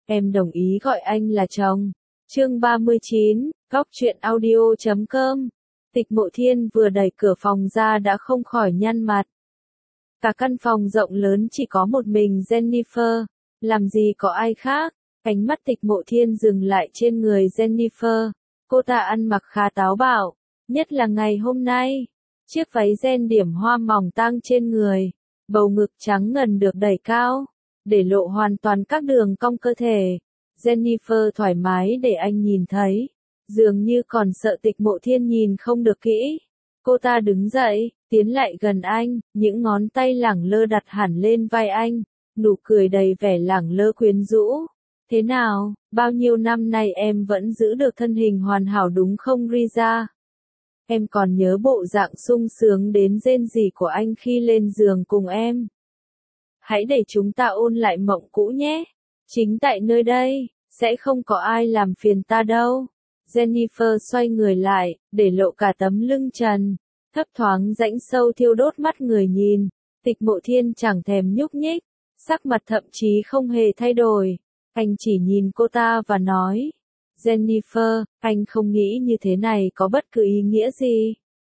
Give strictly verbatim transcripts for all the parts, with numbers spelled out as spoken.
em đồng ý gọi anh là chồng. Chương ba mươi chín, góc truyện audio chấm com. Tịch Mộ Thiên vừa đẩy cửa phòng ra đã không khỏi nhăn mặt. Cả căn phòng rộng lớn chỉ có một mình Jennifer, làm gì có ai khác. Ánh mắt Tịch Mộ Thiên dừng lại trên người Jennifer. Cô ta ăn mặc khá táo bạo, nhất là ngày hôm nay. Chiếc váy ren điểm hoa mỏng tang trên người, bầu ngực trắng ngần được đẩy cao, để lộ hoàn toàn các đường cong cơ thể. Jennifer thoải mái để anh nhìn thấy, dường như còn sợ Tịch Mộ Thiên nhìn không được kỹ. Cô ta đứng dậy, tiến lại gần anh, những ngón tay lẳng lơ đặt hẳn lên vai anh, nụ cười đầy vẻ lẳng lơ quyến rũ. Thế nào, bao nhiêu năm nay em vẫn giữ được thân hình hoàn hảo đúng không Riza? Em còn nhớ bộ dạng sung sướng đến rên rỉ của anh khi lên giường cùng em. Hãy để chúng ta ôn lại mộng cũ nhé. Chính tại nơi đây, sẽ không có ai làm phiền ta đâu. Jennifer xoay người lại, để lộ cả tấm lưng trần, thấp thoáng rãnh sâu thiêu đốt mắt người nhìn. Tịch Mộ Thiên chẳng thèm nhúc nhích, sắc mặt thậm chí không hề thay đổi. Anh chỉ nhìn cô ta và nói, Jennifer, anh không nghĩ như thế này có bất cứ ý nghĩa gì.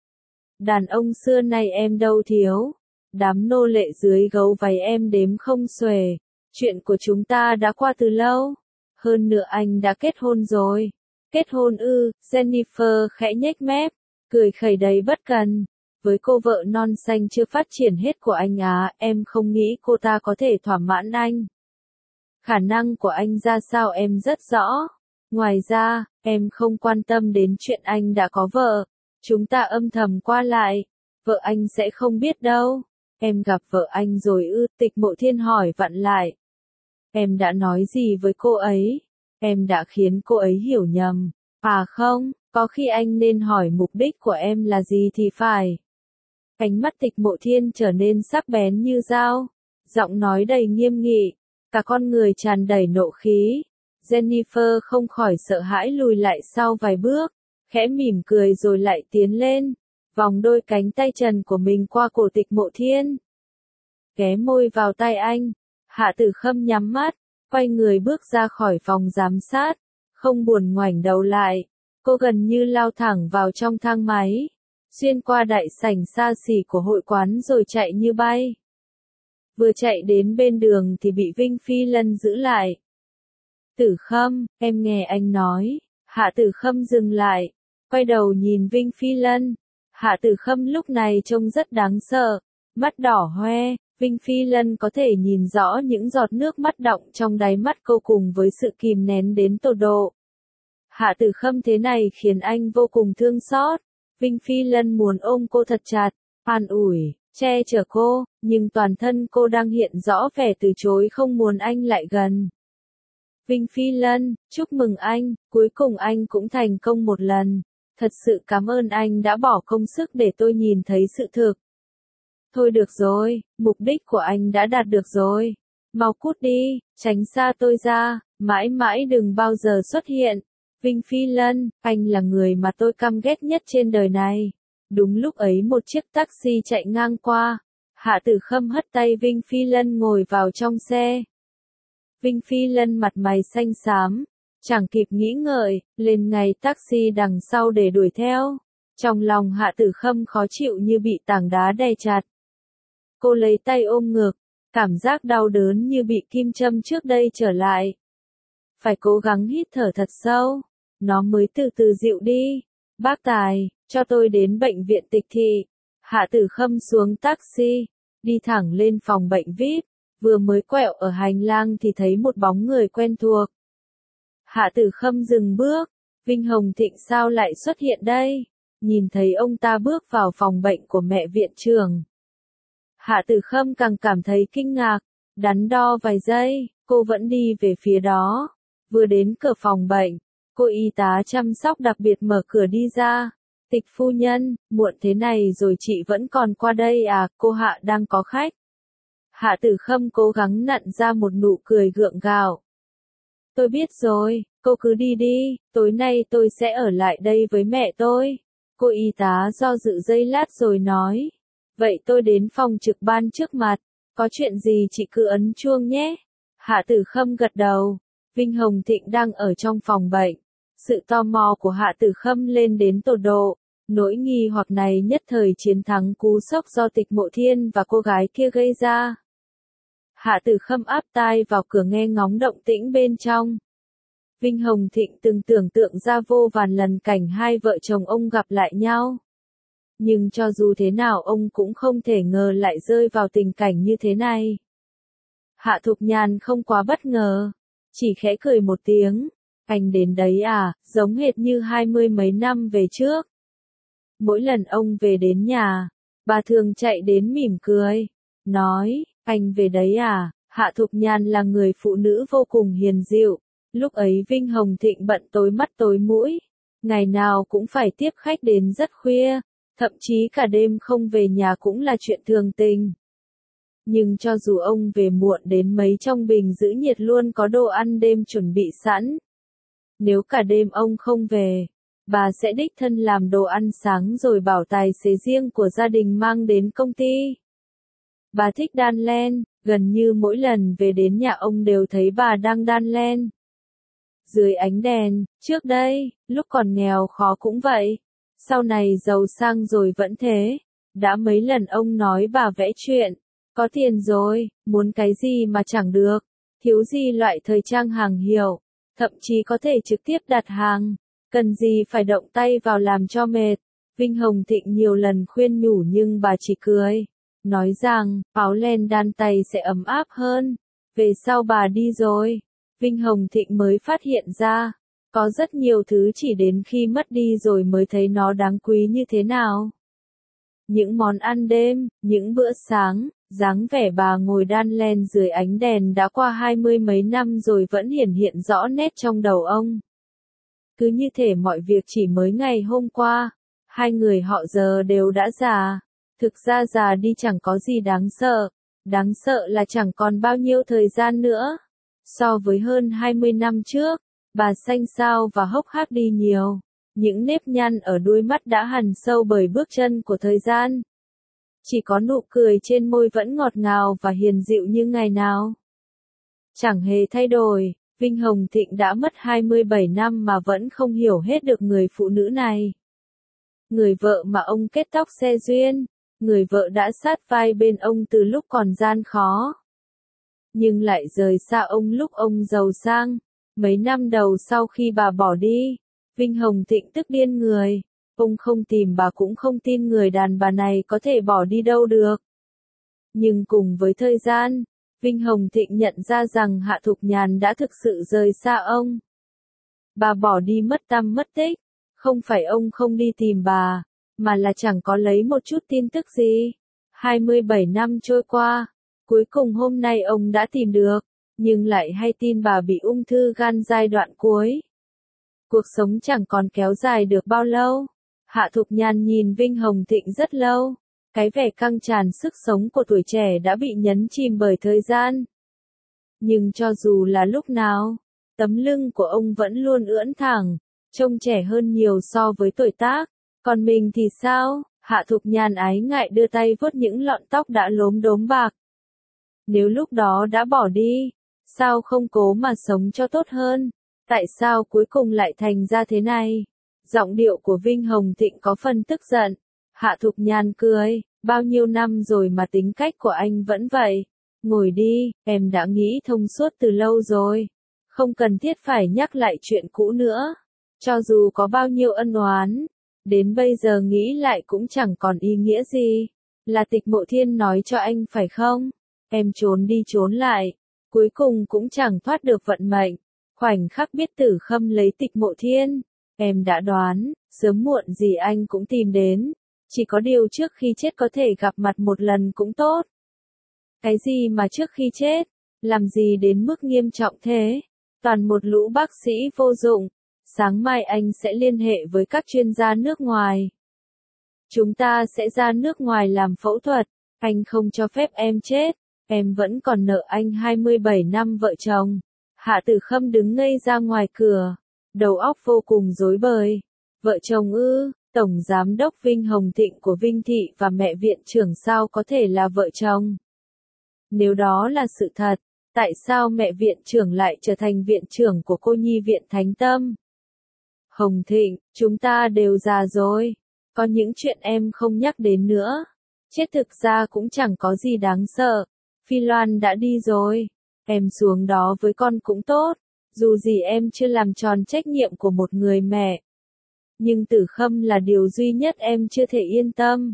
Đàn ông xưa nay em đâu thiếu, đám nô lệ dưới gấu váy em đếm không xuể, chuyện của chúng ta đã qua từ lâu, hơn nữa anh đã kết hôn rồi. Kết hôn ư? Jennifer khẽ nhếch mép, cười khẩy đầy bất cần. Với cô vợ non xanh chưa phát triển hết của anh á, em không nghĩ cô ta có thể thỏa mãn anh. Khả năng của anh ra sao em rất rõ. Ngoài ra, em không quan tâm đến chuyện anh đã có vợ. Chúng ta âm thầm qua lại. Vợ anh sẽ không biết đâu. Em gặp vợ anh rồi ư? Tịch Mộ Thiên hỏi vặn lại. Em đã nói gì với cô ấy? Em đã khiến cô ấy hiểu nhầm. À không, có khi anh nên hỏi mục đích của em là gì thì phải. Ánh mắt Tịch Mộ Thiên trở nên sắc bén như dao. Giọng nói đầy nghiêm nghị. Cả con người tràn đầy nộ khí. Jennifer không khỏi sợ hãi lùi lại sau vài bước, khẽ mỉm cười rồi lại tiến lên, vòng đôi cánh tay trần của mình qua cổ Tịch Mộ Thiên. Ghé môi vào tai anh, Hạ Tử Khâm nhắm mắt, quay người bước ra khỏi phòng giám sát, không buồn ngoảnh đầu lại. Cô gần như lao thẳng vào trong thang máy, xuyên qua đại sảnh xa xỉ của hội quán rồi chạy như bay. Vừa chạy đến bên đường thì bị Vinh Phi Lân giữ lại. Tử Khâm, em nghe anh nói. Hạ Tử Khâm dừng lại, quay đầu nhìn Vinh Phi Lân. Hạ Tử Khâm lúc này trông rất đáng sợ, mắt đỏ hoe. Vinh Phi Lân có thể nhìn rõ những giọt nước mắt đọng trong đáy mắt cô cùng với sự kìm nén đến tột độ. Hạ Tử Khâm thế này khiến anh vô cùng thương xót. Vinh Phi Lân muốn ôm cô thật chặt, an ủi, che chở cô, nhưng toàn thân cô đang hiện rõ vẻ từ chối không muốn anh lại gần. Vinh Phi Lân, chúc mừng anh, cuối cùng anh cũng thành công một lần. Thật sự cảm ơn anh đã bỏ công sức để tôi nhìn thấy sự thực. Thôi được rồi, mục đích của anh đã đạt được rồi. Mau cút đi, tránh xa tôi ra, mãi mãi đừng bao giờ xuất hiện. Vinh Phi Lân, anh là người mà tôi căm ghét nhất trên đời này. Đúng lúc ấy một chiếc taxi chạy ngang qua. Hạ Tử Khâm hất tay Vinh Phi Lân ngồi vào trong xe. Vinh Phi Lân mặt mày xanh xám, chẳng kịp nghĩ ngợi, lên ngay taxi đằng sau để đuổi theo. Trong lòng Hạ Tử Khâm khó chịu như bị tảng đá đè chặt. Cô lấy tay ôm ngực, cảm giác đau đớn như bị kim châm trước đây trở lại. Phải cố gắng hít thở thật sâu, nó mới từ từ dịu đi. Bác Tài, cho tôi đến bệnh viện Tịch Thị. Hạ Tử Khâm xuống taxi, đi thẳng lên phòng bệnh vi ai pi. Vừa mới quẹo ở hành lang thì thấy một bóng người quen thuộc. Hạ Tử Khâm dừng bước, Vinh Hồng Thịnh sao lại xuất hiện đây? Nhìn thấy ông ta bước vào phòng bệnh của mẹ viện trưởng. Hạ Tử Khâm càng cảm thấy kinh ngạc, đắn đo vài giây, cô vẫn đi về phía đó. Vừa đến cửa phòng bệnh, cô y tá chăm sóc đặc biệt mở cửa đi ra. Tịch phu nhân, muộn thế này rồi chị vẫn còn qua đây à, cô Hạ đang có khách. Hạ Tử Khâm cố gắng nặn ra một nụ cười gượng gạo. Tôi biết rồi, cô cứ đi đi, tối nay tôi sẽ ở lại đây với mẹ tôi. Cô y tá do dự giây lát rồi nói. Vậy tôi đến phòng trực ban trước mặt, có chuyện gì chị cứ ấn chuông nhé. Hạ Tử Khâm gật đầu. Vinh Hồng Thịnh đang ở trong phòng bệnh. Sự tò mò của Hạ Tử Khâm lên đến tột độ. Nỗi nghi hoặc này nhất thời chiến thắng cú sốc do Tịch Mộ Thiên và cô gái kia gây ra. Hạ Tử Khâm áp tai vào cửa nghe ngóng động tĩnh bên trong. Vinh Hồng Thịnh từng tưởng tượng ra vô vàn lần cảnh hai vợ chồng ông gặp lại nhau. Nhưng cho dù thế nào ông cũng không thể ngờ lại rơi vào tình cảnh như thế này. Hạ Thục Nhàn không quá bất ngờ, chỉ khẽ cười một tiếng. Anh đến đấy à, giống hệt như hai mươi mấy năm về trước. Mỗi lần ông về đến nhà, bà thường chạy đến mỉm cười, nói, anh về đấy à. Hạ Thục Nhàn là người phụ nữ vô cùng hiền dịu. Lúc ấy Vinh Hồng Thịnh bận tối mắt tối mũi, ngày nào cũng phải tiếp khách đến rất khuya, thậm chí cả đêm không về nhà cũng là chuyện thường tình. Nhưng cho dù ông về muộn đến mấy trong bình giữ nhiệt luôn có đồ ăn đêm chuẩn bị sẵn. Nếu cả đêm ông không về, bà sẽ đích thân làm đồ ăn sáng rồi bảo tài xế riêng của gia đình mang đến công ty. Bà thích đan len, gần như mỗi lần về đến nhà ông đều thấy bà đang đan len. Dưới ánh đèn, trước đây, lúc còn nghèo khó cũng vậy. Sau này giàu sang rồi vẫn thế. Đã mấy lần ông nói bà vẽ chuyện. Có tiền rồi, muốn cái gì mà chẳng được. Thiếu gì loại thời trang hàng hiệu. Thậm chí có thể trực tiếp đặt hàng. Cần gì phải động tay vào làm cho mệt. Vinh Hồng Thịnh nhiều lần khuyên nhủ nhưng bà chỉ cười. Nói rằng, áo len đan tay sẽ ấm áp hơn. Về sau bà đi rồi. Vinh Hồng Thịnh mới phát hiện ra, có rất nhiều thứ chỉ đến khi mất đi rồi mới thấy nó đáng quý như thế nào. Những món ăn đêm, những bữa sáng, dáng vẻ bà ngồi đan len dưới ánh đèn đã qua hai mươi mấy năm rồi vẫn hiển hiện rõ nét trong đầu ông. Cứ như thể mọi việc chỉ mới ngày hôm qua, hai người họ giờ đều đã già. Thực ra già đi chẳng có gì đáng sợ, đáng sợ là chẳng còn bao nhiêu thời gian nữa. So với hơn hai mươi năm trước, bà xanh xao và hốc hác đi nhiều. Những nếp nhăn ở đuôi mắt đã hằn sâu bởi bước chân của thời gian. Chỉ có nụ cười trên môi vẫn ngọt ngào và hiền dịu như ngày nào. Chẳng hề thay đổi, Vinh Hồng Thịnh đã mất hai mươi bảy năm mà vẫn không hiểu hết được người phụ nữ này. Người vợ mà ông kết tóc xe duyên, người vợ đã sát vai bên ông từ lúc còn gian khó. Nhưng lại rời xa ông lúc ông giàu sang. Mấy năm đầu sau khi bà bỏ đi, Vinh Hồng Thịnh tức điên người. Ông không tìm bà cũng không tin người đàn bà này có thể bỏ đi đâu được. Nhưng cùng với thời gian, Vinh Hồng Thịnh nhận ra rằng Hạ Thục Nhàn đã thực sự rời xa ông. Bà bỏ đi mất tăm mất tích, không phải ông không đi tìm bà, mà là chẳng có lấy một chút tin tức gì. hai mươi bảy năm trôi qua. Cuối cùng hôm nay ông đã tìm được, nhưng lại hay tin bà bị ung thư gan giai đoạn cuối. Cuộc sống chẳng còn kéo dài được bao lâu. Hạ Thục Nhàn nhìn Vinh Hồng Thịnh rất lâu. Cái vẻ căng tràn sức sống của tuổi trẻ đã bị nhấn chìm bởi thời gian. Nhưng cho dù là lúc nào, tấm lưng của ông vẫn luôn ưỡn thẳng, trông trẻ hơn nhiều so với tuổi tác. Còn mình thì sao? Hạ Thục Nhàn ái ngại đưa tay vuốt những lọn tóc đã lốm đốm bạc. Nếu lúc đó đã bỏ đi, sao không cố mà sống cho tốt hơn? Tại sao cuối cùng lại thành ra thế này? Giọng điệu của Vinh Hồng Thịnh có phần tức giận. Hạ Thục Nhàn cười, bao nhiêu năm rồi mà tính cách của anh vẫn vậy. Ngồi đi, em đã nghĩ thông suốt từ lâu rồi. Không cần thiết phải nhắc lại chuyện cũ nữa. Cho dù có bao nhiêu ân oán, đến bây giờ nghĩ lại cũng chẳng còn ý nghĩa gì. Là Tịch Mộ Thiên nói cho anh phải không? Em trốn đi trốn lại, cuối cùng cũng chẳng thoát được vận mệnh. Khoảnh khắc biết Tử Khâm lấy Tịch Mộ Thiên, em đã đoán, sớm muộn gì anh cũng tìm đến. Chỉ có điều trước khi chết có thể gặp mặt một lần cũng tốt. Cái gì mà trước khi chết, làm gì đến mức nghiêm trọng thế? Toàn một lũ bác sĩ vô dụng. Sáng mai anh sẽ liên hệ với các chuyên gia nước ngoài. Chúng ta sẽ ra nước ngoài làm phẫu thuật. Anh không cho phép em chết. Em vẫn còn nợ anh hai mươi bảy năm vợ chồng. Hạ Tử Khâm đứng ngây ra ngoài cửa. Đầu óc vô cùng rối bời. Vợ chồng ư, Tổng Giám đốc Vinh Hồng Thịnh của Vinh Thị và mẹ viện trưởng sao có thể là vợ chồng? Nếu đó là sự thật, Tại sao mẹ viện trưởng lại trở thành viện trưởng của cô nhi viện Thánh Tâm? Hồng Thịnh, chúng ta đều già rồi. Có những chuyện em không nhắc đến nữa. Chết thực ra cũng chẳng có gì đáng sợ. Phi Loan đã đi rồi. Em xuống đó với con cũng tốt. Dù gì em chưa làm tròn trách nhiệm của một người mẹ. Nhưng Tử Khâm là điều duy nhất em chưa thể yên tâm.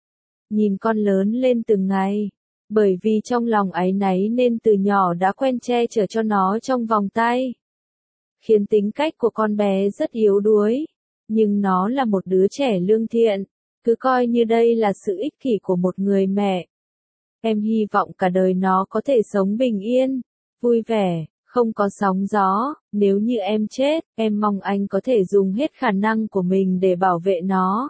Nhìn con lớn lên từng ngày. Bởi vì trong lòng áy náy nên từ nhỏ đã quen che chở cho nó trong vòng tay. Khiến tính cách của con bé rất yếu đuối. Nhưng nó là một đứa trẻ lương thiện. Cứ coi như đây là sự ích kỷ của một người mẹ. Em hy vọng cả đời nó có thể sống bình yên, vui vẻ, không có sóng gió. Nếu như em chết, em mong anh có thể dùng hết khả năng của mình để bảo vệ nó.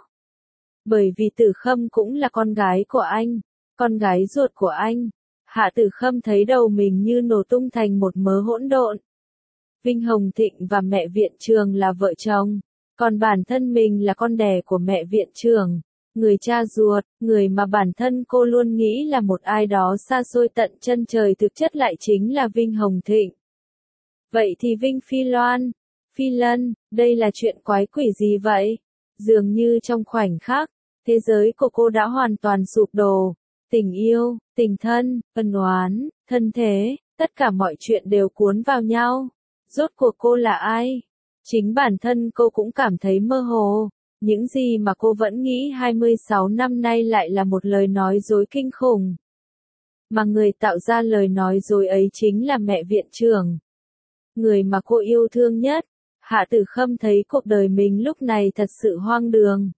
Bởi vì Tử Khâm cũng là con gái của anh, con gái ruột của anh. Hạ Tử Khâm thấy đầu mình như nổ tung thành một mớ hỗn độn. Vinh Hồng Thịnh và mẹ viện trưởng là vợ chồng, còn bản thân mình là con đẻ của mẹ viện trưởng. Người cha ruột, người mà bản thân cô luôn nghĩ là một ai đó xa xôi tận chân trời thực chất lại chính là Vinh Hồng Thịnh. Vậy thì Vinh Phi Loan, Phi Lân, đây là chuyện quái quỷ gì vậy? Dường như trong khoảnh khắc, thế giới của cô đã hoàn toàn sụp đổ. Tình yêu, tình thân, ân oán, thân thế, tất cả mọi chuyện đều cuốn vào nhau. Rốt cuộc cô là ai? Chính bản thân cô cũng cảm thấy mơ hồ. Những gì mà cô vẫn nghĩ hai mươi sáu năm nay lại là một lời nói dối kinh khủng. Mà người tạo ra lời nói dối ấy chính là mẹ viện trưởng. Người mà cô yêu thương nhất. Hạ Tử Khâm thấy cuộc đời mình lúc này thật sự hoang đường.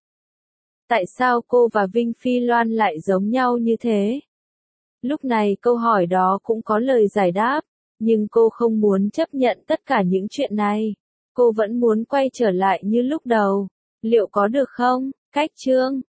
Tại sao cô và Vinh Phi Loan lại giống nhau như thế? Lúc này câu hỏi đó cũng có lời giải đáp. Nhưng cô không muốn chấp nhận tất cả những chuyện này. Cô vẫn muốn quay trở lại như lúc đầu. Liệu có được không? Cách chương